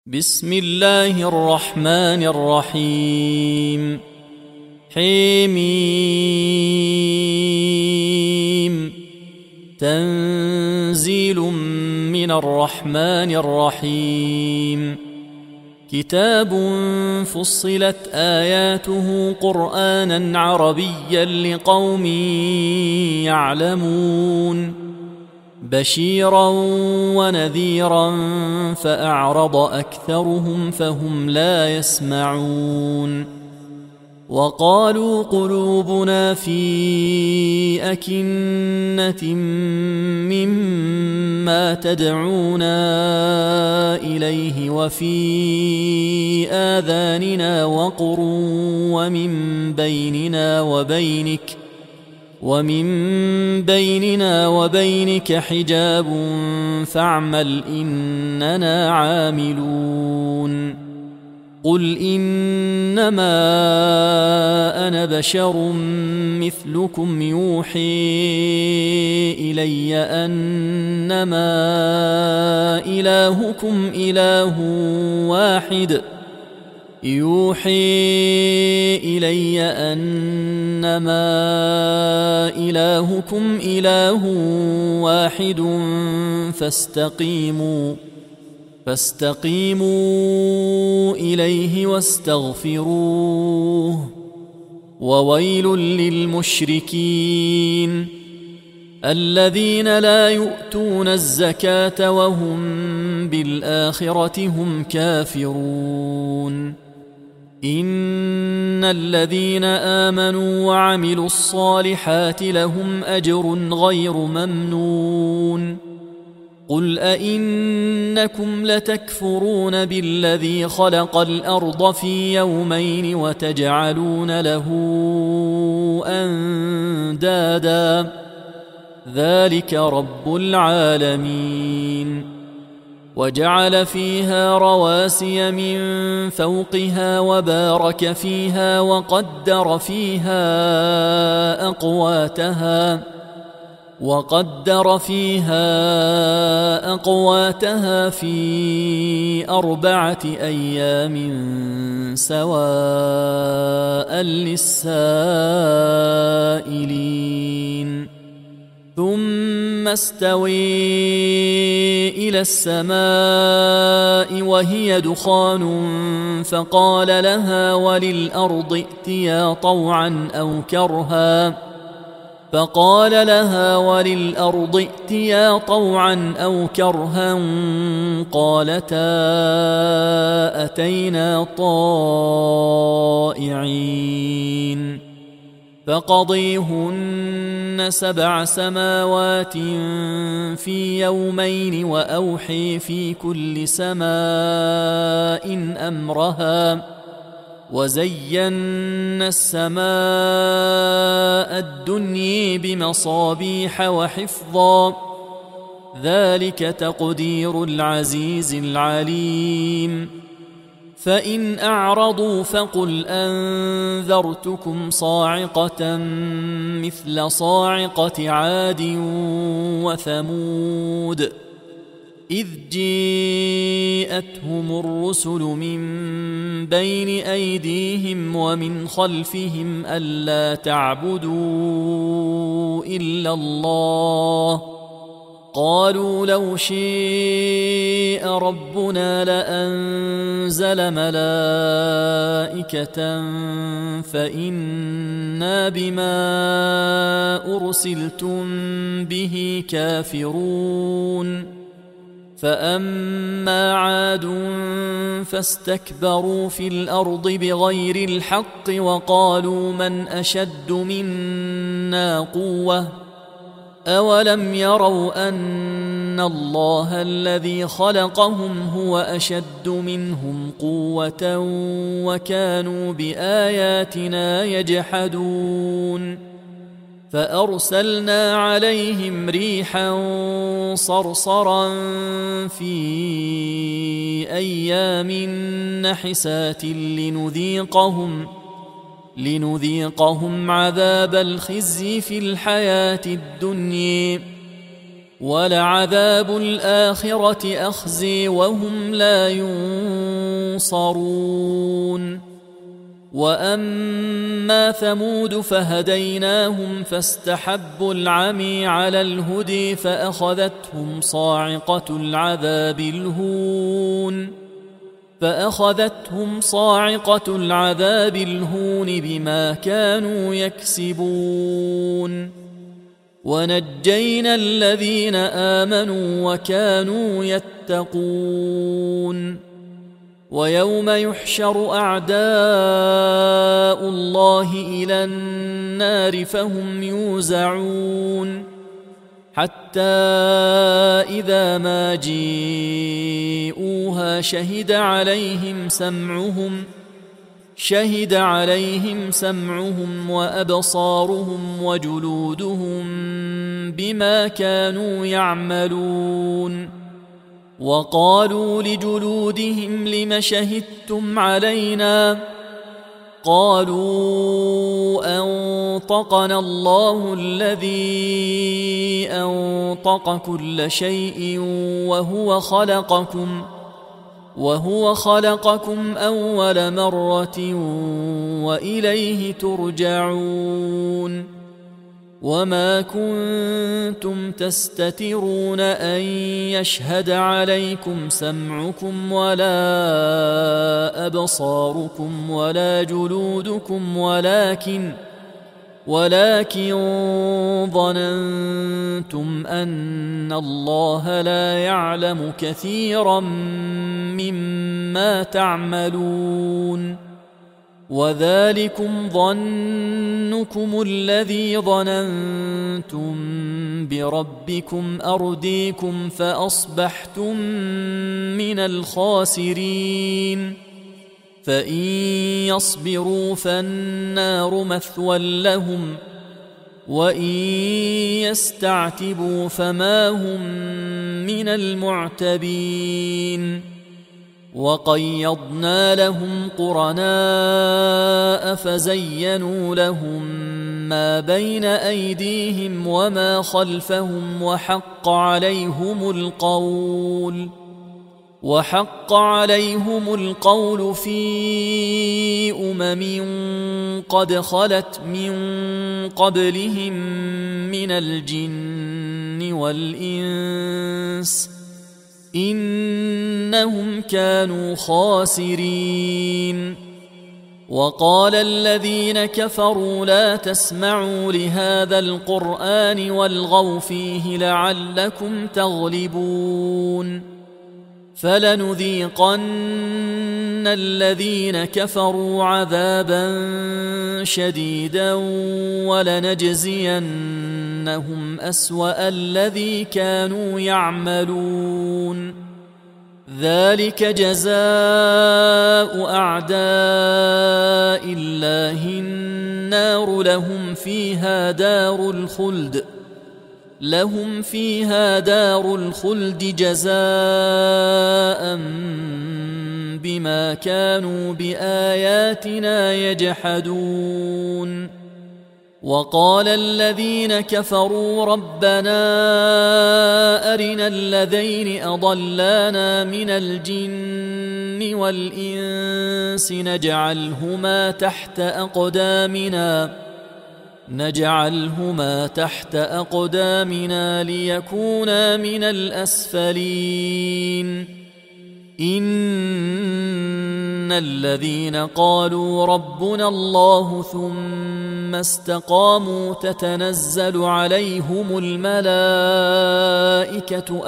بسم الله الرحمن الرحيم. حميم. تنزيل من الرحمن الرحيم. كتاب فصلت آياته قرآنا عربيا لقوم يعلمون بشيرا ونذيرا فأعرض أكثرهم فهم لا يسمعون وقالوا قلوبنا في أكنة مما تدعونا إليه وفي آذاننا وقر ومن بيننا وبينك حجاب فاعمل إننا عاملون. قل إنما أنا بشر مثلكم يوحي إلي أنما إلهكم إله واحد فاستقيموا إليه واستغفروه وويل للمشركين الذين لا يؤتون الزكاة وهم بالآخرة هم كافرون. إن الذين آمنوا وعملوا الصالحات لهم أجر غير ممنون. قل أئنكم لتكفرون بالذي خلق الأرض في يومين وتجعلون له أندادا ذلك رب العالمين. وجعل فيها رواسي من فوقها وبارك فيها وقدر فيها أقواتها في 4 أيام سواء للسائلين. ثم استوي إلى السماء وهي دخان فقال لها وللأرض ائتيا طوعا أو كرها قالتا أتينا طائعين. فقضيهن 7 سماوات في يومين وأوحي في كل سماء أمرها وزينا السماء الدنيا بمصابيح وحفظا ذلك تقدير العزيز العليم. فإن أعرضوا فقل أنذرتكم صاعقة مثل صاعقة عاد وثمود إذ جاءتهم الرسل من بين أيديهم ومن خلفهم ألا تعبدوا إلا الله قالوا لو شاء ربنا لأنزل ملائكة فإنا بما أرسلتم به كافرون. فأما عاد فاستكبروا في الأرض بغير الحق وقالوا من أشد منا قوة أولم يروا أن الله الذي خلقهم هو أشد منهم قوة وكانوا بآياتنا يجحدون. فأرسلنا عليهم ريحا صرصرا في أيام نحسات لنذيقهم عذاب الخزي في الحياة الدنيا ولعذاب الآخرة أخزي وهم لا ينصرون وأما ثمود فهديناهم فاستحبوا العمي على الهدي فأخذتهم صاعقة العذاب الهون بما كانوا يكسبون ونجينا الذين آمنوا وكانوا يتقون ويوم يحشر أعداء الله إلى النار فهم يوزعون حتى إذا ما جيءوها شهد عليهم سمعهم وأبصارهم وجلودهم بما كانوا يعملون وقالوا لجلودهم لم شهدتم علينا قالوا أنطقنا الله الذي أنطق كل شيء وهو خلقكم أول مرة وإليه ترجعون وما كنتم تستترون أن يشهد عليكم سمعكم ولا أبصاركم ولا جلودكم ولكن ظننتم أن الله لا يعلم كثيرا مما تعملون وذلكم ظنكم الذي ظننتم بربكم أرديكم فأصبحتم من الخاسرين فإن يصبروا فالنار مثوى لهم وإن يستعتبوا فما هم من المعتبين وقيضنا لهم قرناء فزينوا لهم ما بين أيديهم وما خلفهم وحق عليهم القول في قد خلت من قبلهم من الجن والإنس إنهم كانوا خاسرين وقال الذين كفروا لا تسمعوا لهذا القرآن والغوا فيه لعلكم تغلبون فلنذيقن الذين كفروا عذابا شديدا ولنجزينهم أسوأ الذي كانوا يعملون ذلك جزاء أعداء الله النار لهم فيها دار الخلد جزاء بما كانوا بآياتنا يجحدون وقال الذين كفروا ربنا أرنا الذين أضلانا من الجن والإنس نجعلهما تحت أقدامنا ليكونا من الأسفلين إن الذين قالوا ربنا الله ثم استقاموا تتنزل عليهم الملائكة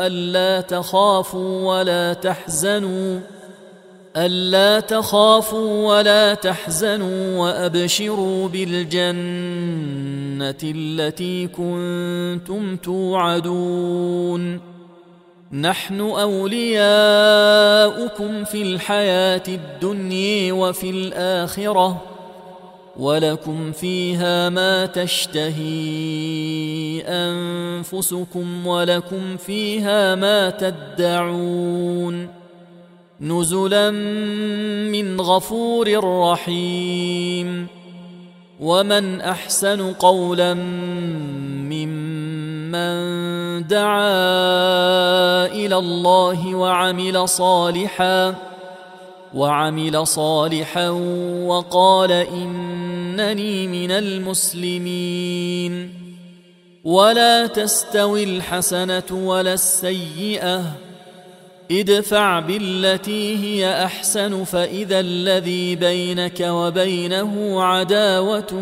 ألا تخافوا ولا تحزنوا وأبشروا بالجنة التي كنتم توعدون نحن أولياؤكم في الحياة الدنيا وفي الآخرة ولكم فيها ما تشتهي أنفسكم ولكم فيها ما تدعون نزلا من غفور رحيم ومن أحسن قولا ممن دعا إلى الله وعمل صالحا وقال إنني من المسلمين. ولا تستوي الحسنة ولا السيئة، ادفع بالتي هي أحسن فإذا الذي بينك وبينه عداوة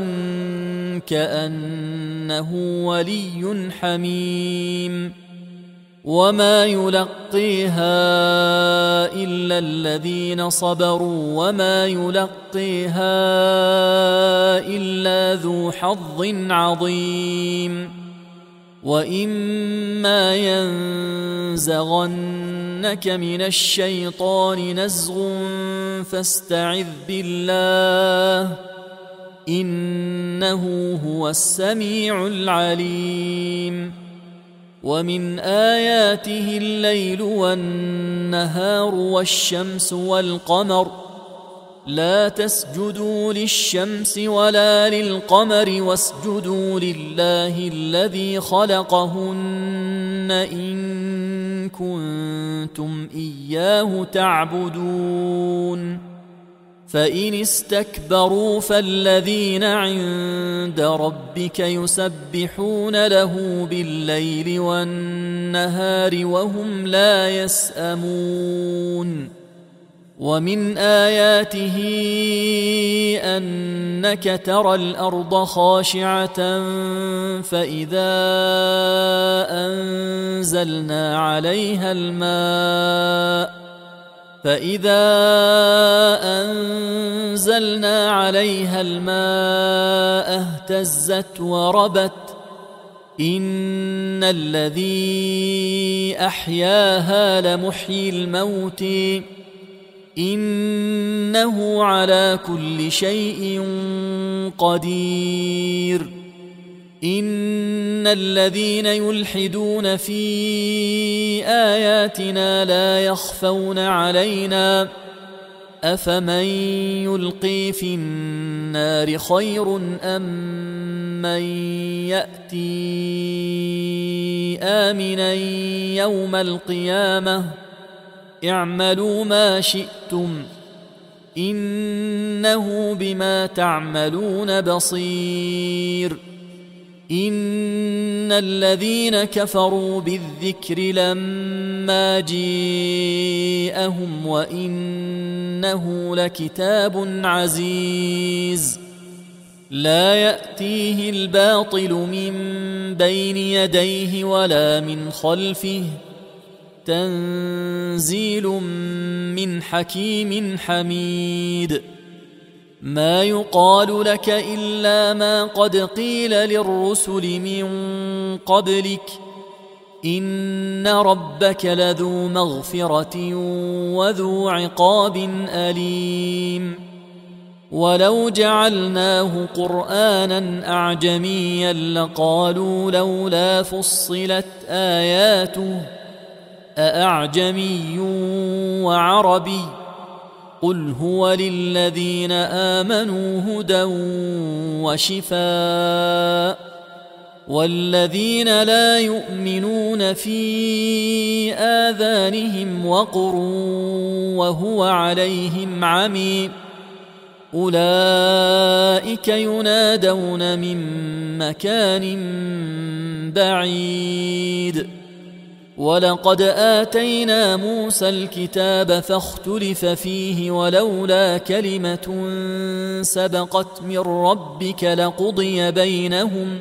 كأنه ولي حميم. وما يلقيها إلا الذين صبروا وما يلقيها إلا ذو حظ عظيم. وإما ينزغنك من الشيطان نزغ فاستعذ بالله إنه هو السميع العليم. ومن آياته الليل والنهار والشمس والقمر، لا تسجدوا للشمس ولا للقمر واسجدوا لله الذي خلقهن إن كنتم إياه تعبدون. فإن استكبروا فالذين عند ربك يسبحون له بالليل والنهار وهم لا يسأمون. ومن آياته أنك ترى الأرض خاشعة فإذا أنزلنا عليها الماء اهتزت وربت. إن الذي أحياها لمحيي الموت إنه على كل شيء قدير. إن الذين يلحدون في آياتنا لا يخفون علينا أفمن يلقي في النار خير أم من يأتي آمنا يوم القيامة اعملوا ما شئتم إنه بما تعملون بصير. إن الذين كفروا بالذكر لما جاءهم وإنه لكتاب عزيز لا يأتيه الباطل من بين يديه ولا من خلفه تنزيل من حكيم حميد. ما يقال لك إلا ما قد قيل للرسل من قبلك إن ربك لذو مغفرة وذو عقاب أليم. ولو جعلناه قرآنا أعجميا لقالوا لولا فصلت آياته أأعجمي وعربي قل هو للذين آمنوا هدى وشفاء والذين لا يؤمنون في آذانهم وقر وهو عليهم عمي أولئك ينادون من مكان بعيد. ولقد آتينا موسى الكتاب فاختلف فيه ولولا كلمة سبقت من ربك لقضي بينهم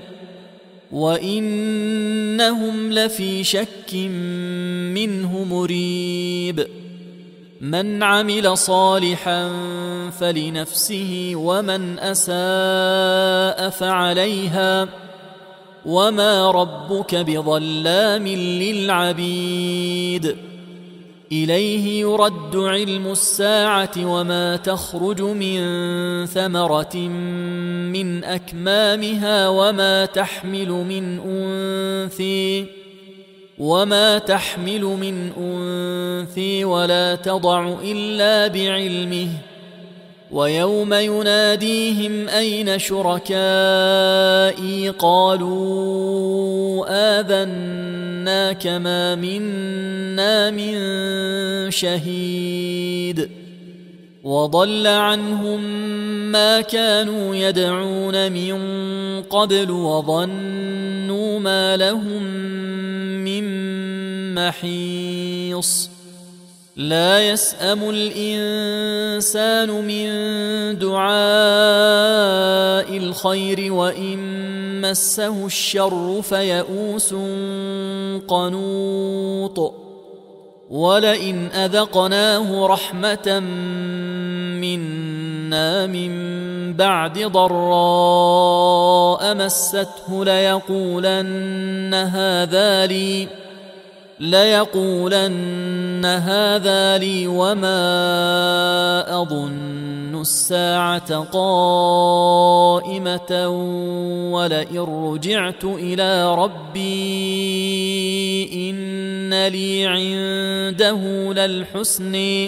وإنهم لفي شك منه مريب. من عمل صالحا فلنفسه ومن أساء فعليها وما ربك بظلام للعبيد. إليه يرد علم الساعة وما تخرج من ثمرة من أكمامها وما تحمل من أنثى ولا تضع إلا بعلمه. ويوم يناديهم أين شركائي قالوا آذنا منا كما منا من شهيد وضل عنهم ما كانوا يدعون من قبل وظنوا ما لهم من محيص لا يسأم الإنسان من دعاء الخير وإن مسه الشر فيئوس قنوط ولئن أذقناه رحمة منا من بعد ضراء مسته ليقولن هذا لي وما أظن الساعة قائمة ولئن رجعت إلى ربي إن لي عنده للحسن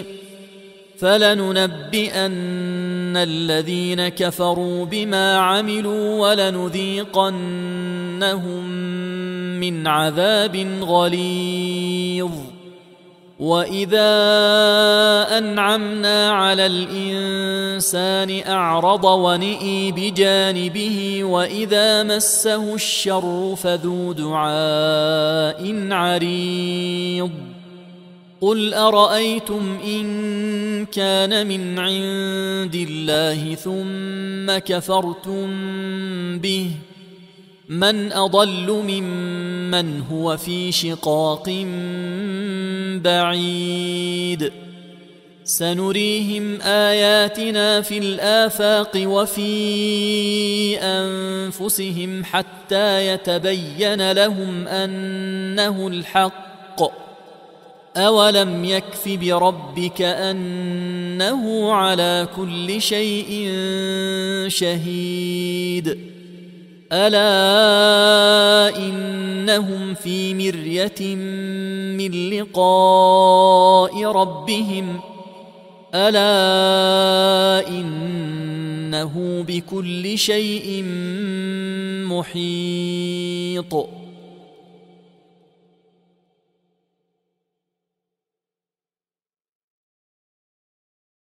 فلننبئن الذين كفروا بما عملوا ولنذيقنهم من عذاب غليظ وإذا أنعمنا على الإنسان أعرض ونئي بجانبه وإذا مسه الشر فذو دعاء عريض قل أرأيتم إن كان من عند الله ثم كفرتم به من أضل ممن هو في شقاق بعيد سنريهم آياتنا في الآفاق وفي أنفسهم حتى يتبين لهم أنه الحق أولم يكف بربك أنه على كل شيء شهيد ألا إنهم في مرية من لقاء ربهم ألا إنه بكل شيء محيط